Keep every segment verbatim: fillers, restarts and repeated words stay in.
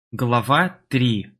Глава три.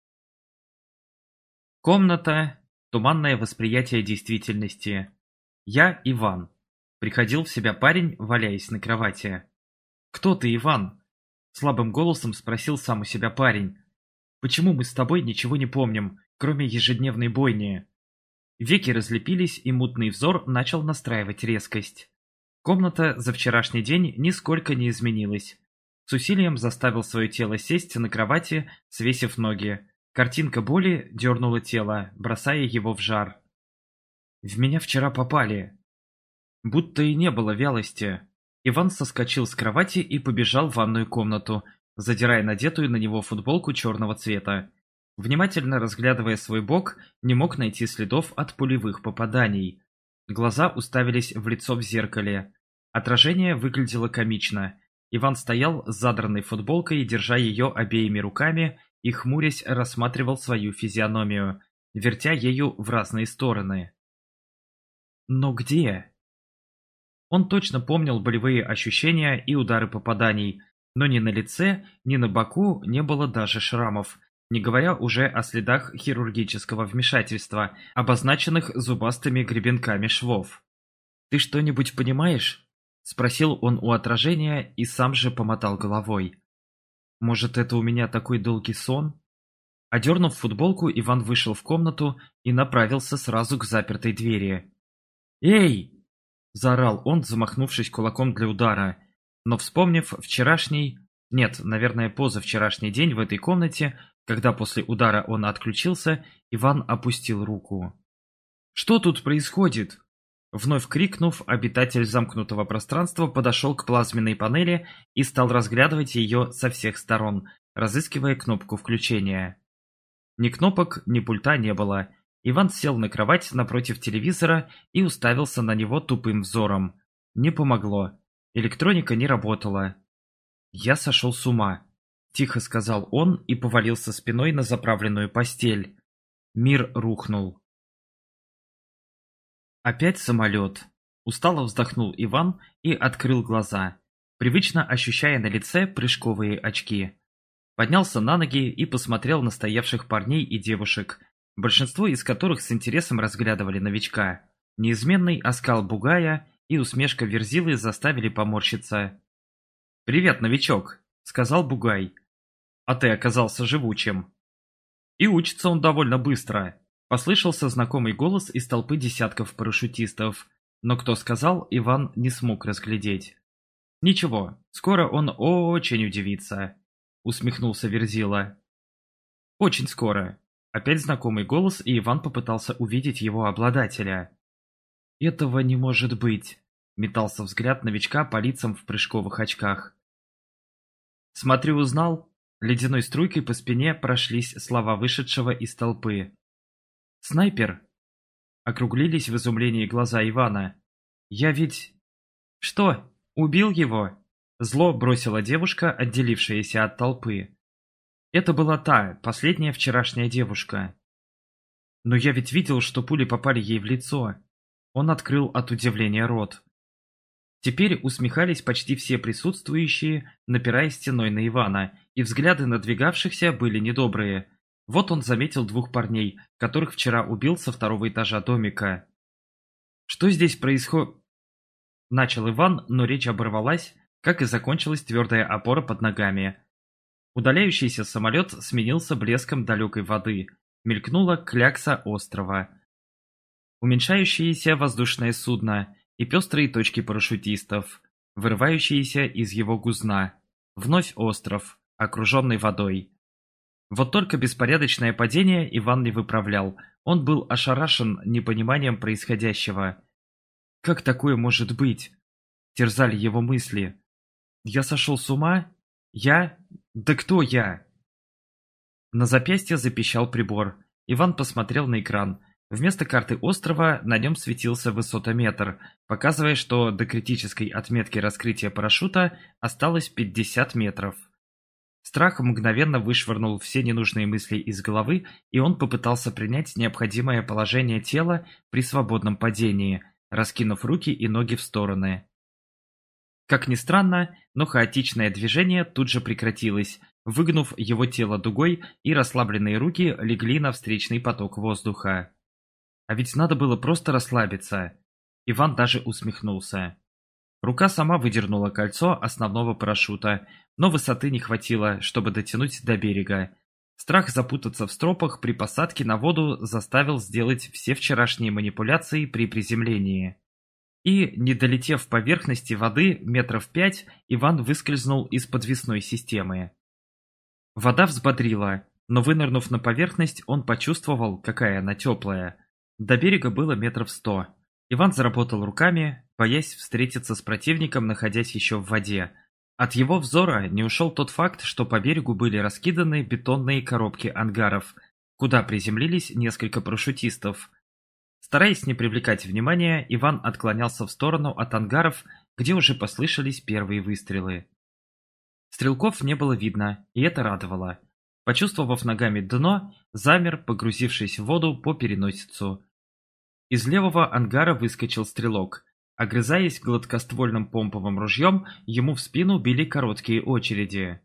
Комната. Туманное восприятие действительности. Я Иван. Приходил в себя парень, валяясь на кровати. «Кто ты, Иван?» Слабым голосом спросил сам у себя парень. «Почему мы с тобой ничего не помним, кроме ежедневной бойни?» Веки разлепились, и мутный взор начал настраивать резкость. Комната за вчерашний день нисколько не изменилась. С усилием заставил свое тело сесть на кровати, свесив ноги. Картинка боли дернула тело, бросая его в жар. В меня вчера попали. Будто и не было вялости. Иван соскочил с кровати и побежал в ванную комнату, задирая надетую на него футболку черного цвета. Внимательно разглядывая свой бок, не мог найти следов от пулевых попаданий. Глаза уставились в лицо в зеркале. Отражение выглядело комично. Иван стоял с задранной футболкой, держа ее обеими руками, и, хмурясь, рассматривал свою физиономию, вертя ею в разные стороны. Но где? Он точно помнил болевые ощущения и удары попаданий, но ни на лице, ни на боку не было даже шрамов, не говоря уже о следах хирургического вмешательства, обозначенных зубастыми гребенками швов. «Ты что-нибудь понимаешь?» — спросил он у отражения и сам же помотал головой. «Может, это у меня такой долгий сон?» Одернув футболку, Иван вышел в комнату и направился сразу к запертой двери. «Эй!» — заорал он, замахнувшись кулаком для удара. Но вспомнив вчерашний... Нет, наверное, позавчерашний день в этой комнате, когда после удара он отключился, Иван опустил руку. «Что тут происходит?» Вновь крикнув, обитатель замкнутого пространства подошел к плазменной панели и стал разглядывать ее со всех сторон, разыскивая кнопку включения. Ни кнопок, ни пульта не было. Иван сел на кровать напротив телевизора и уставился на него тупым взором. Не помогло. Электроника не работала. «Я сошел с ума», — тихо сказал он и повалился спиной на заправленную постель. Мир рухнул. Опять самолет. Устало вздохнул Иван и открыл глаза, привычно ощущая на лице прыжковые очки. Поднялся на ноги и посмотрел на стоявших парней и девушек, большинство из которых с интересом разглядывали новичка. Неизменный оскал бугая и усмешка Верзилы заставили поморщиться. «Привет, новичок», — сказал бугай. «А ты оказался живучим». И учится он довольно быстро. Послышался знакомый голос из толпы десятков парашютистов, но кто сказал, Иван не смог разглядеть. «Ничего, скоро он очень удивится», — усмехнулся Верзила. «Очень скоро». Опять знакомый голос, и Иван попытался увидеть его обладателя. «Этого не может быть», — метался взгляд новичка по лицам в прыжковых очках. «Смотрю, узнал?» Ледяной струйкой по спине прошлись слова вышедшего из толпы. «Снайпер?» Округлились в изумлении глаза Ивана. «Я ведь...» «Что, убил его?» Зло бросила девушка, отделившаяся от толпы. Это была та, последняя вчерашняя девушка. «Но я ведь видел, что пули попали ей в лицо». Он открыл от удивления рот. Теперь усмехались почти все присутствующие, напирая стеной на Ивана, и взгляды надвигавшихся были недобрые. Вот он заметил двух парней, которых вчера убил со второго этажа домика. «Что здесь происходит?» Начал Иван, но речь оборвалась, как и закончилась твердая опора под ногами. Удаляющийся самолет сменился блеском далекой воды. Мелькнула клякса острова. Уменьшающееся воздушное судно и пестрые точки парашютистов, вырывающиеся из его гузна. Вновь остров, окруженный водой. Вот только беспорядочное падение Иван не выправлял. Он был ошарашен непониманием происходящего. «Как такое может быть?» Терзали его мысли. «Я сошел с ума? Я? Да кто я?» На запястье запищал прибор. Иван посмотрел на экран. Вместо карты острова на нем светился высотометр, показывая, что до критической отметки раскрытия парашюта осталось пятьдесят метров. Страх мгновенно вышвырнул все ненужные мысли из головы, и он попытался принять необходимое положение тела при свободном падении, раскинув руки и ноги в стороны. Как ни странно, но хаотичное движение тут же прекратилось, выгнув его тело дугой, и расслабленные руки легли на встречный поток воздуха. А ведь надо было просто расслабиться. Иван даже усмехнулся. Рука сама выдернула кольцо основного парашюта, но высоты не хватило, чтобы дотянуть до берега. Страх запутаться в стропах при посадке на воду заставил сделать все вчерашние манипуляции при приземлении. И, не долетев поверхности воды метров пять, Иван выскользнул из подвесной системы. Вода взбодрила, но вынырнув на поверхность, он почувствовал, какая она теплая. До берега было метров сто. Иван заработал руками, боясь встретиться с противником, находясь еще в воде. От его взора не ушел тот факт, что по берегу были раскиданы бетонные коробки ангаров, куда приземлились несколько парашютистов. Стараясь не привлекать внимания, Иван отклонялся в сторону от ангаров, где уже послышались первые выстрелы. Стрелков не было видно, и это радовало. Почувствовав ногами дно, замер, погрузившись в воду по переносицу. Из левого ангара выскочил стрелок. Огрызаясь гладкоствольным помповым ружьем, ему в спину били короткие очереди.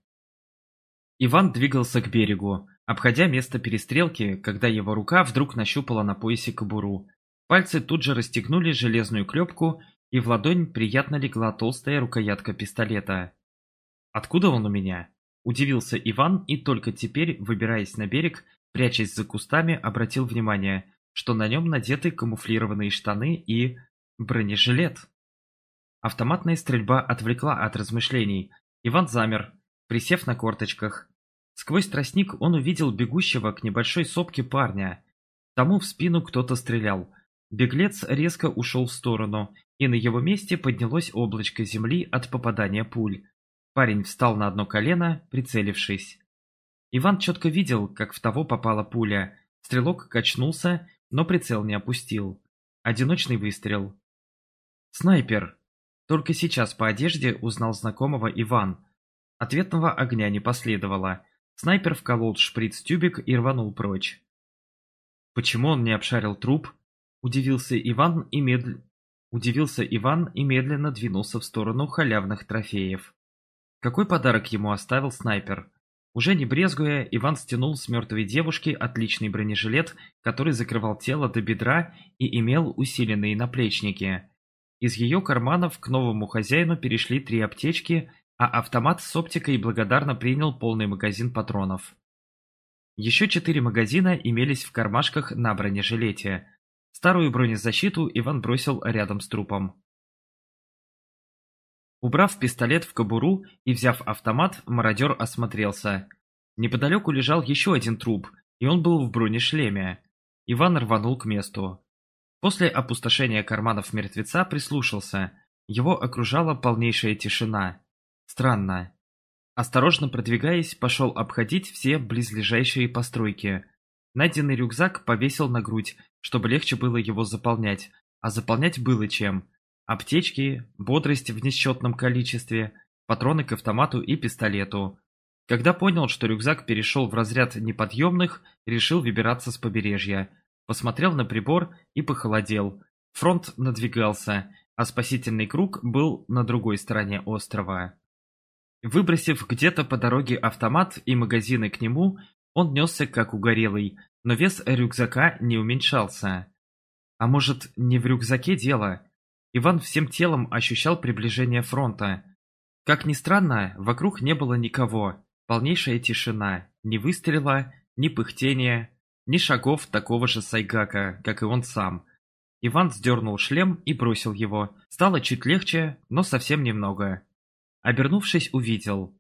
Иван двигался к берегу, обходя место перестрелки, когда его рука вдруг нащупала на поясе кобуру. Пальцы тут же расстегнули железную клепку, и в ладонь приятно легла толстая рукоятка пистолета. «Откуда он у меня?» – удивился Иван и только теперь, выбираясь на берег, прячась за кустами, обратил внимание, что на нем надеты камуфлированные штаны и бронежилет. Автоматная стрельба отвлекла от размышлений. Иван замер, присев на корточках. Сквозь тростник он увидел бегущего к небольшой сопке парня. Тому в спину кто-то стрелял. Беглец резко ушел в сторону, и на его месте поднялось облачко земли от попадания пуль. Парень встал на одно колено, прицелившись. Иван четко видел, как в того попала пуля. Стрелок качнулся, но прицел не опустил. Одиночный выстрел. «Снайпер!» Только сейчас по одежде узнал знакомого Иван. Ответного огня не последовало. Снайпер вколол шприц-тюбик и рванул прочь. «Почему он не обшарил труп?» Удивился Иван и медл... Удивился Иван и медленно двинулся в сторону халявных трофеев. Какой подарок ему оставил снайпер? Уже не брезгуя, Иван стянул с мертвой девушки отличный бронежилет, который закрывал тело до бедра и имел усиленные наплечники. Из ее карманов к новому хозяину перешли три аптечки, а автомат с оптикой благодарно принял полный магазин патронов. Еще четыре магазина имелись в кармашках на бронежилете. Старую бронезащиту Иван бросил рядом с трупом. Убрав пистолет в кобуру и взяв автомат, мародер осмотрелся. Неподалеку лежал еще один труп, и он был в бронешлеме. Иван рванул к месту. После опустошения карманов мертвеца прислушался. Его окружала полнейшая тишина. Странно. Осторожно продвигаясь, пошел обходить все близлежащие постройки. Найденный рюкзак повесил на грудь, чтобы легче было его заполнять, а заполнять было чем. Аптечки, бодрость в несчетном количестве, патроны к автомату и пистолету. Когда понял, что рюкзак перешел в разряд неподъемных, решил выбираться с побережья. Посмотрел на прибор и похолодел. Фронт надвигался, а спасительный круг был на другой стороне острова. Выбросив где-то по дороге автомат и магазины к нему, он несся как угорелый, но вес рюкзака не уменьшался. А может, не в рюкзаке дело? Иван всем телом ощущал приближение фронта. Как ни странно, вокруг не было никого. Полнейшая тишина, ни выстрела, ни пыхтения, ни шагов такого же сайгака, как и он сам. Иван сдернул шлем и бросил его. Стало чуть легче, но совсем немного. Обернувшись, увидел.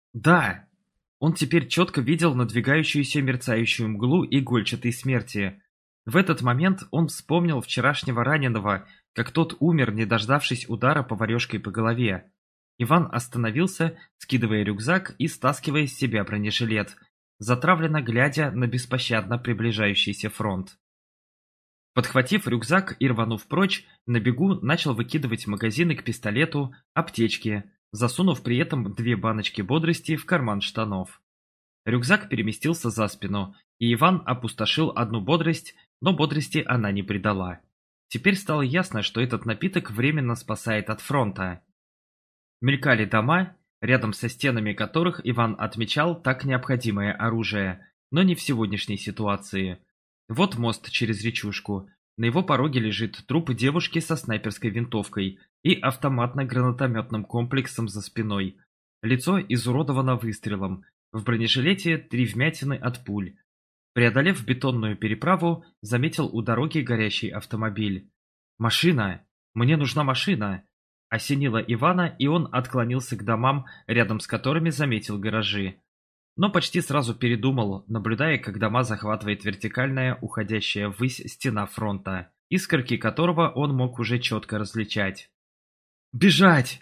Да! Он теперь четко видел надвигающуюся мерцающую мглу игольчатой смерти. В этот момент он вспомнил вчерашнего раненого, как тот умер, не дождавшись удара поварешкой по голове. Иван остановился, скидывая рюкзак и стаскивая с себя бронежилет, затравленно глядя на беспощадно приближающийся фронт. Подхватив рюкзак и рванув прочь, на бегу начал выкидывать магазины к пистолету, аптечки, засунув при этом две баночки бодрости в карман штанов. Рюкзак переместился за спину, и Иван опустошил одну бодрость, но бодрости она не придала. Теперь стало ясно, что этот напиток временно спасает от фронта. Мелькали дома, рядом со стенами которых Иван отмечал так необходимое оружие, но не в сегодняшней ситуации. Вот мост через речушку. На его пороге лежит труп девушки со снайперской винтовкой и автоматно-гранатометным комплексом за спиной. Лицо изуродовано выстрелом. В бронежилете три вмятины от пуль. Преодолев бетонную переправу, заметил у дороги горящий автомобиль. «Машина! Мне нужна машина!» Осенило Ивана, и он отклонился к домам, рядом с которыми заметил гаражи. Но почти сразу передумал, наблюдая, как дома захватывает вертикальная, уходящая ввысь стена фронта, искорки которого он мог уже четко различать. «Бежать!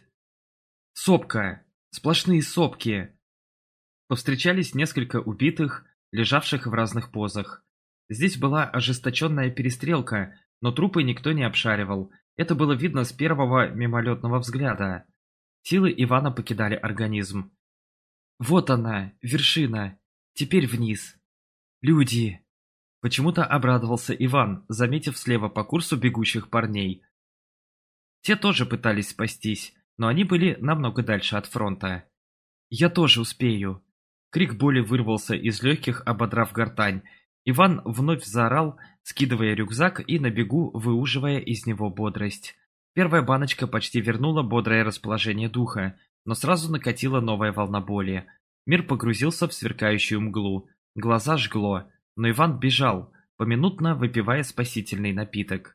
Сопка! Сплошные сопки!» Повстречались несколько убитых, лежавших в разных позах. Здесь была ожесточенная перестрелка, но трупы никто не обшаривал. Это было видно с первого мимолетного взгляда. Силы Ивана покидали организм. «Вот она, вершина. Теперь вниз. Люди!» Почему-то обрадовался Иван, заметив слева по курсу бегущих парней. Те тоже пытались спастись, но они были намного дальше от фронта. «Я тоже успею!» Крик боли вырвался из легких, ободрав гортань. Иван вновь заорал, скидывая рюкзак и на бегу выуживая из него бодрость. Первая баночка почти вернула бодрое расположение духа, но сразу накатила новая волна боли. Мир погрузился в сверкающую мглу. Глаза жгло, но Иван бежал, поминутно выпивая спасительный напиток.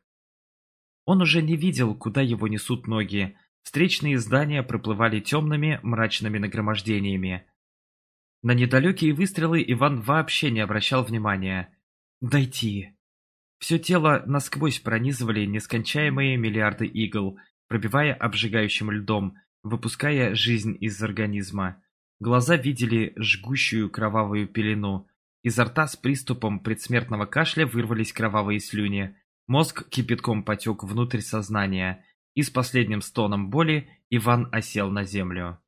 Он уже не видел, куда его несут ноги. Встречные здания проплывали темными, мрачными нагромождениями. На недалекие выстрелы Иван вообще не обращал внимания. «Дойти!» Все тело насквозь пронизывали нескончаемые миллиарды игл, пробивая обжигающим льдом, выпуская жизнь из организма. Глаза видели жгущую кровавую пелену. Изо рта с приступом предсмертного кашля вырвались кровавые слюни. Мозг кипятком потек внутрь сознания, и с последним стоном боли Иван осел на землю.